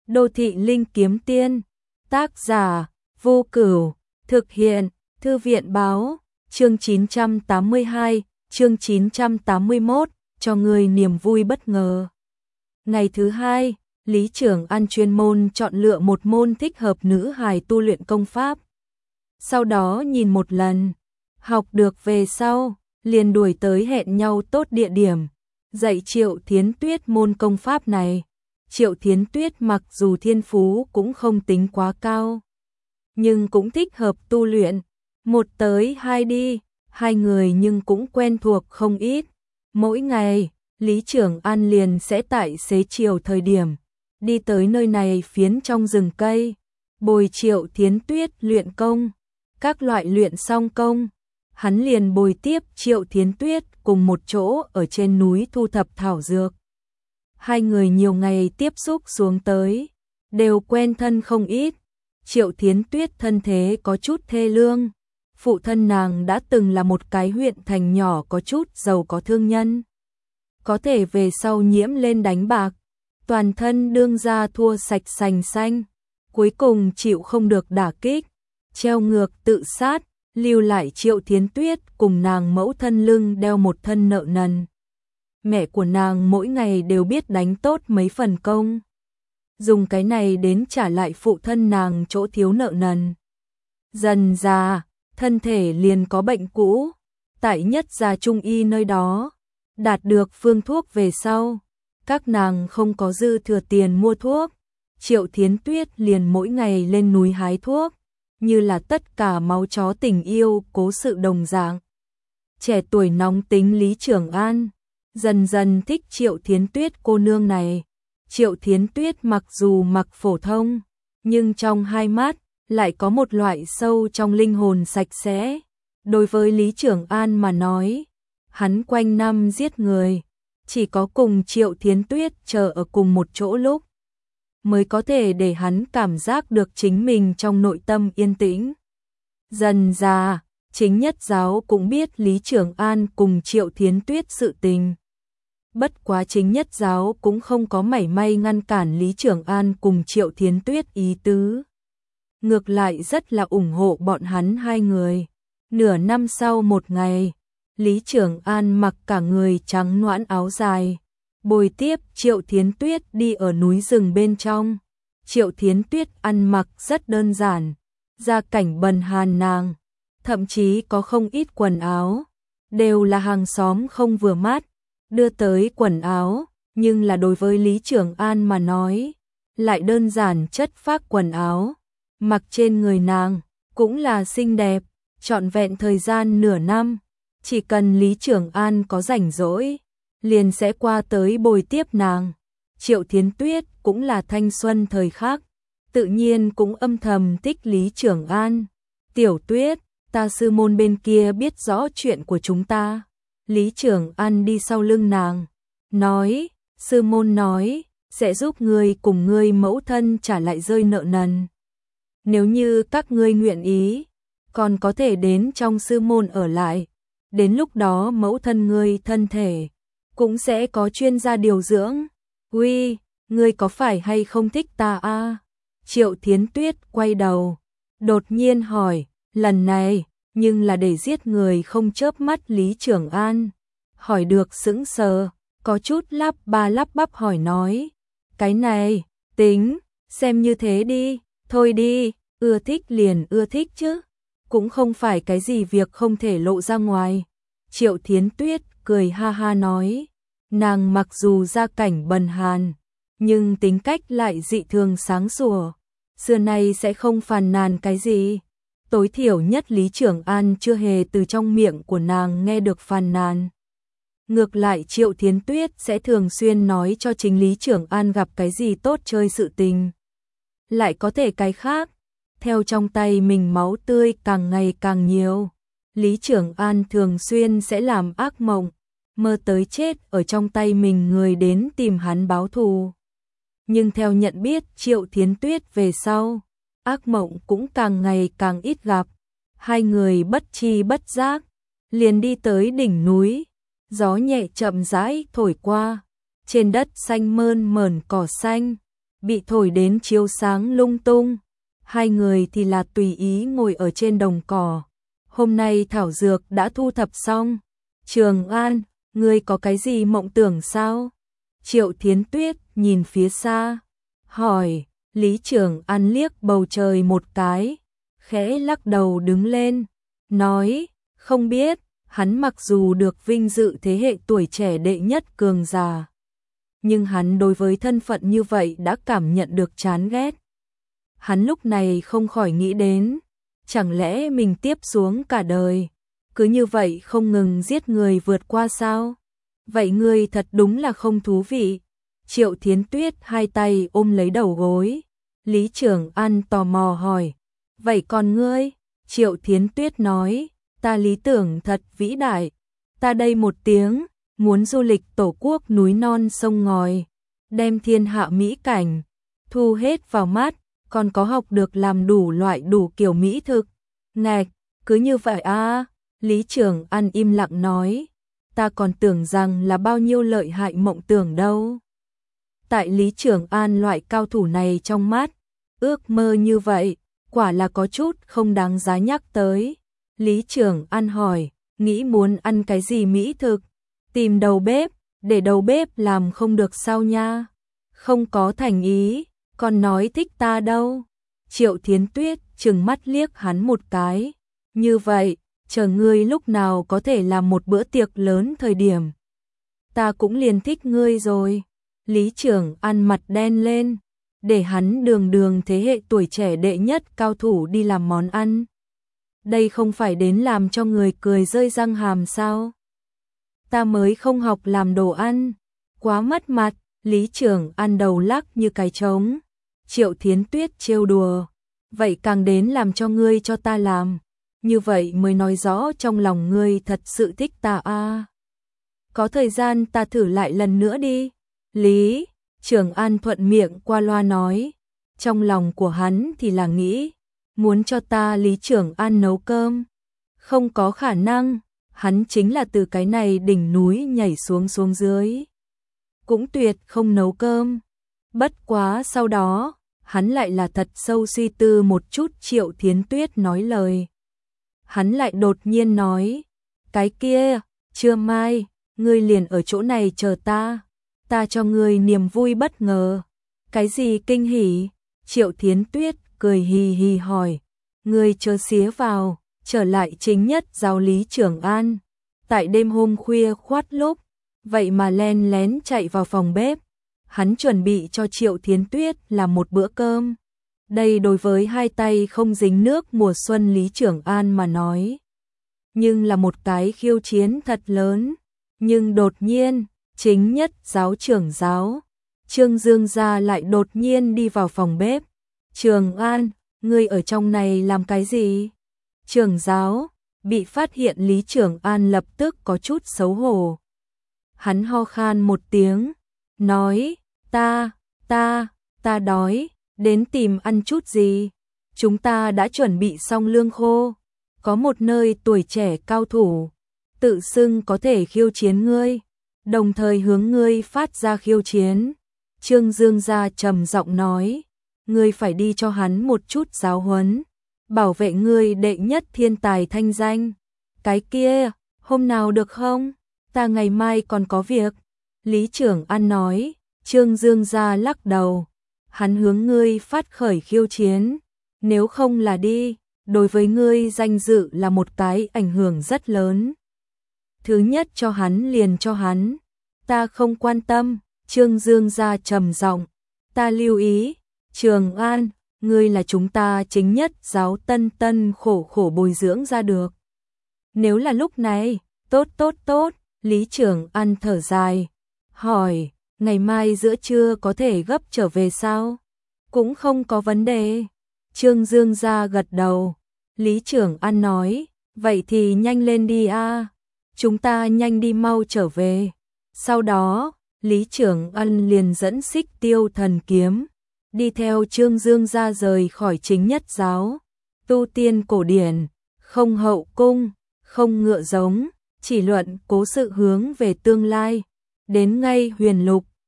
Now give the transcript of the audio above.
Đô thị linh kiếm tiên, tác giả, Vô Cửu, thực hiện, Thư viện báo, chương 982, chương 981, cho người niềm vui bất ngờ. Ngày thứ hai, Lý Trưởng An chuyên môn chọn lựa một môn thích hợp nữ hài tu luyện công pháp. Sau đó nhìn một lần, học được về sau, liền đuổi tới hẹn nhau tốt địa điểm, dạy Triệu Thiến Tuyết môn công pháp này. Triệu Thiến Tuyết mặc dù thiên phú cũng không tính quá cao, nhưng cũng thích hợp tu luyện. Một tới hai đi, hai người nhưng cũng quen thuộc không ít. Mỗi ngày, Lý Trưởng An liền sẽ tại xế chiều thời điểm, đi tới nơi này phiến trong rừng cây, bồi Triệu Thiến Tuyết luyện công. Các loại luyện xong công, hắn liền bồi tiếp Triệu Thiến Tuyết cùng một chỗ ở trên núi thu thập thảo dược. Hai người nhiều ngày tiếp xúc xuống tới, đều quen thân không ít. Triệu Thiến Tuyết thân thế có chút thê lương, phụ thân nàng đã từng là một cái huyện thành nhỏ có chút giàu có thương nhân. Có thể về sau nhiễm lên đánh bạc, toàn thân đương ra thua sạch sành xanh, cuối cùng chịu không được đả kích, treo ngược tự sát, lưu lại Triệu Thiến Tuyết cùng nàng mẫu thân lưng đeo một thân nợ nần. Mẹ của nàng mỗi ngày đều biết đánh tốt mấy phần công, dùng cái này đến trả lại phụ thân nàng chỗ thiếu nợ nần. Dần già, thân thể liền có bệnh cũ, tại Nhất Gia Trung Y nơi đó, đạt được phương thuốc về sau, các nàng không có dư thừa tiền mua thuốc, Triệu Thiến Tuyết liền mỗi ngày lên núi hái thuốc, như là tất cả máu chó tình yêu cố sự đồng dạng. Trẻ tuổi nóng tính Lý Trưởng An dần dần thích Triệu Thiến Tuyết cô nương này. Triệu Thiến Tuyết mặc dù mặc phổ thông, nhưng trong hai mắt lại có một loại sâu trong linh hồn sạch sẽ. Đối với Lý Trưởng An mà nói, hắn quanh năm giết người, chỉ có cùng Triệu Thiến Tuyết chờ ở cùng một chỗ lúc, mới có thể để hắn cảm giác được chính mình trong nội tâm yên tĩnh. Dần già, chính Nhất Giáo cũng biết Lý Trưởng An cùng Triệu Thiến Tuyết sự tình. Bất quá chính Nhất Giáo cũng không có mảy may ngăn cản Lý Trưởng An cùng Triệu Thiến Tuyết ý tứ. Ngược lại rất là ủng hộ bọn hắn hai người. Nửa năm sau một ngày, Lý Trưởng An mặc cả người trắng nõn áo dài, bồi tiếp Triệu Thiến Tuyết đi ở núi rừng bên trong. Triệu Thiến Tuyết ăn mặc rất đơn giản, gia cảnh bần hàn nàng, thậm chí có không ít quần áo, đều là hàng xóm không vừa mắt đưa tới quần áo, nhưng là đối với Lý Trưởng An mà nói, lại đơn giản chất phác quần áo, mặc trên người nàng, cũng là xinh đẹp, trọn vẹn thời gian nửa năm, chỉ cần Lý Trưởng An có rảnh rỗi, liền sẽ qua tới bồi tiếp nàng. Triệu Thiến Tuyết cũng là thanh xuân thời khắc, tự nhiên cũng âm thầm thích Lý Trưởng An. Tiểu Tuyết, ta sư môn bên kia biết rõ chuyện của chúng ta. Lý Trưởng An đi sau lưng nàng, nói, sư môn nói, sẽ giúp ngươi cùng ngươi mẫu thân trả lại rơi nợ nần. Nếu như các ngươi nguyện ý, còn có thể đến trong sư môn ở lại, đến lúc đó mẫu thân ngươi thân thể, cũng sẽ có chuyên gia điều dưỡng. Uy, ngươi có phải hay không thích ta a? Triệu Thiến Tuyết quay đầu, đột nhiên hỏi, lần này, nhưng là để giết người không chớp mắt. Lý Trưởng An hỏi được sững sờ, có chút lắp ba lắp bắp hỏi nói, cái này, tính, xem như thế đi, thôi đi, ưa thích liền ưa thích chứ, cũng không phải cái gì việc không thể lộ ra ngoài. Triệu Thiến Tuyết cười ha ha nói, nàng mặc dù gia cảnh bần hàn, nhưng tính cách lại dị thường sáng sủa, xưa nay sẽ không phàn nàn cái gì. Tối thiểu nhất Lý Trưởng An chưa hề từ trong miệng của nàng nghe được phàn nàn. Ngược lại Triệu Thiến Tuyết sẽ thường xuyên nói cho chính Lý Trưởng An gặp cái gì tốt chơi sự tình. Lại có thể cái khác, theo trong tay mình máu tươi càng ngày càng nhiều. Lý Trưởng An thường xuyên sẽ làm ác mộng, mơ tới chết ở trong tay mình người đến tìm hắn báo thù. Nhưng theo nhận biết Triệu Thiến Tuyết về sau, ác mộng cũng càng ngày càng ít gặp. Hai người bất chi bất giác, liền đi tới đỉnh núi, gió nhẹ chậm rãi thổi qua, trên đất xanh mơn mởn cỏ xanh, bị thổi đến chiếu sáng lung tung. Hai người thì là tùy ý ngồi ở trên đồng cỏ. Hôm nay thảo dược đã thu thập xong. Trường An, ngươi có cái gì mộng tưởng sao? Triệu Thiến Tuyết nhìn phía xa, hỏi. Lý Trường An liếc bầu trời một cái, khẽ lắc đầu đứng lên, nói, không biết. Hắn mặc dù được vinh dự thế hệ tuổi trẻ đệ nhất cường giả, nhưng hắn đối với thân phận như vậy đã cảm nhận được chán ghét. Hắn lúc này không khỏi nghĩ đến, chẳng lẽ mình tiếp xuống cả đời, cứ như vậy không ngừng giết người vượt qua sao? Vậy ngươi thật đúng là không thú vị. Triệu Thiến Tuyết hai tay ôm lấy đầu gối. Lý Trường An tò mò hỏi, vậy còn ngươi? Triệu Thiến Tuyết nói, ta lý tưởng thật vĩ đại. Ta đây một tiếng, muốn du lịch tổ quốc núi non sông ngòi, đem thiên hạ mỹ cảnh, thu hết vào mắt, còn có học được làm đủ loại đủ kiểu mỹ thực. Ngạch, cứ như vậy à? Lý Trường An im lặng nói, ta còn tưởng rằng là bao nhiêu lợi hại mộng tưởng đâu. Tại Lý Trường An loại cao thủ này trong mắt, ước mơ như vậy, quả là có chút không đáng giá nhắc tới. Lý Trường An hỏi, nghĩ muốn ăn cái gì mỹ thực? Tìm đầu bếp, để đầu bếp làm không được sao nha? Không có thành ý, còn nói thích ta đâu. Triệu Thiến Tuyết trừng mắt liếc hắn một cái. Như vậy, chờ ngươi lúc nào có thể làm một bữa tiệc lớn thời điểm. Ta cũng liền thích ngươi rồi. Lý Trường An mặt đen lên, để hắn đường thế hệ tuổi trẻ đệ nhất cao thủ đi làm món ăn. Đây không phải đến làm cho người cười rơi răng hàm sao? Ta mới không học làm đồ ăn, quá mất mặt. Lý Trường An đầu lắc như cái trống. Triệu Thiến Tuyết trêu đùa, vậy càng đến làm cho ngươi cho ta làm, như vậy mới nói rõ trong lòng ngươi thật sự thích ta à. Có thời gian ta thử lại lần nữa đi. Lý Trường An thuận miệng qua loa nói, trong lòng của hắn thì là nghĩ, muốn cho ta Lý Trường An nấu cơm. Không có khả năng, hắn chính là từ cái này đỉnh núi nhảy xuống dưới, cũng tuyệt không nấu cơm. Bất quá sau đó, hắn lại là thật sâu suy tư một chút. Triệu Thiến Tuyết nói lời. Hắn lại đột nhiên nói, cái kia, trưa mai, ngươi liền ở chỗ này chờ ta cho ngươi niềm vui bất ngờ. Cái gì kinh hỉ? Triệu Thiến Tuyết cười hì hì hỏi, ngươi chớ xía vào, trở lại chính nhất giáo Lý Trường An. Tại đêm hôm khuya khoắt lúc, vậy mà len lén chạy vào phòng bếp. Hắn chuẩn bị cho Triệu Thiến Tuyết làm một bữa cơm. Đây đối với hai tay không dính nước mùa xuân Lý Trường An mà nói, nhưng là một cái khiêu chiến thật lớn. Nhưng đột nhiên, chính nhất giáo trưởng giáo, Trương Dương Gia lại đột nhiên đi vào phòng bếp. Trường An, ngươi ở trong này làm cái gì? Trưởng giáo, bị phát hiện Lý Trường An lập tức có chút xấu hổ. Hắn ho khan một tiếng, nói, ta đói, đến tìm ăn chút gì. Chúng ta đã chuẩn bị xong lương khô, có một nơi tuổi trẻ cao thủ, tự xưng có thể khiêu chiến ngươi, đồng thời hướng ngươi phát ra khiêu chiến. Trương Dương Gia trầm giọng nói, ngươi phải đi cho hắn một chút giáo huấn, bảo vệ ngươi đệ nhất thiên tài thanh danh. Cái kia, hôm nào được không? Ta ngày mai còn có việc. Lý Trường An nói. Trương Dương Gia lắc đầu, hắn hướng ngươi phát khởi khiêu chiến, nếu không là đi, đối với ngươi danh dự là một cái ảnh hưởng rất lớn. Thứ nhất cho hắn liền cho hắn, ta không quan tâm. Trương Dương Gia trầm giọng, ta lưu ý. Trường An, ngươi là chúng ta chính nhất giáo tân khổ bồi dưỡng ra được. Nếu là lúc này, tốt. Lý Trường An thở dài, hỏi, ngày mai giữa trưa có thể gấp trở về sao? Cũng không có vấn đề. Trương Dương Gia gật đầu. Lý Trường An nói, vậy thì nhanh lên đi a, chúng ta nhanh đi mau trở về. Sau đó, Lý Trường An liền dẫn Xích Tiêu Thần Kiếm, đi theo Trương Dương Gia rời khỏi chính nhất giáo. Tu tiên cổ điển, không hậu cung, không ngựa giống, chỉ luận cố sự hướng về tương lai. Đến ngay Huyền Lục,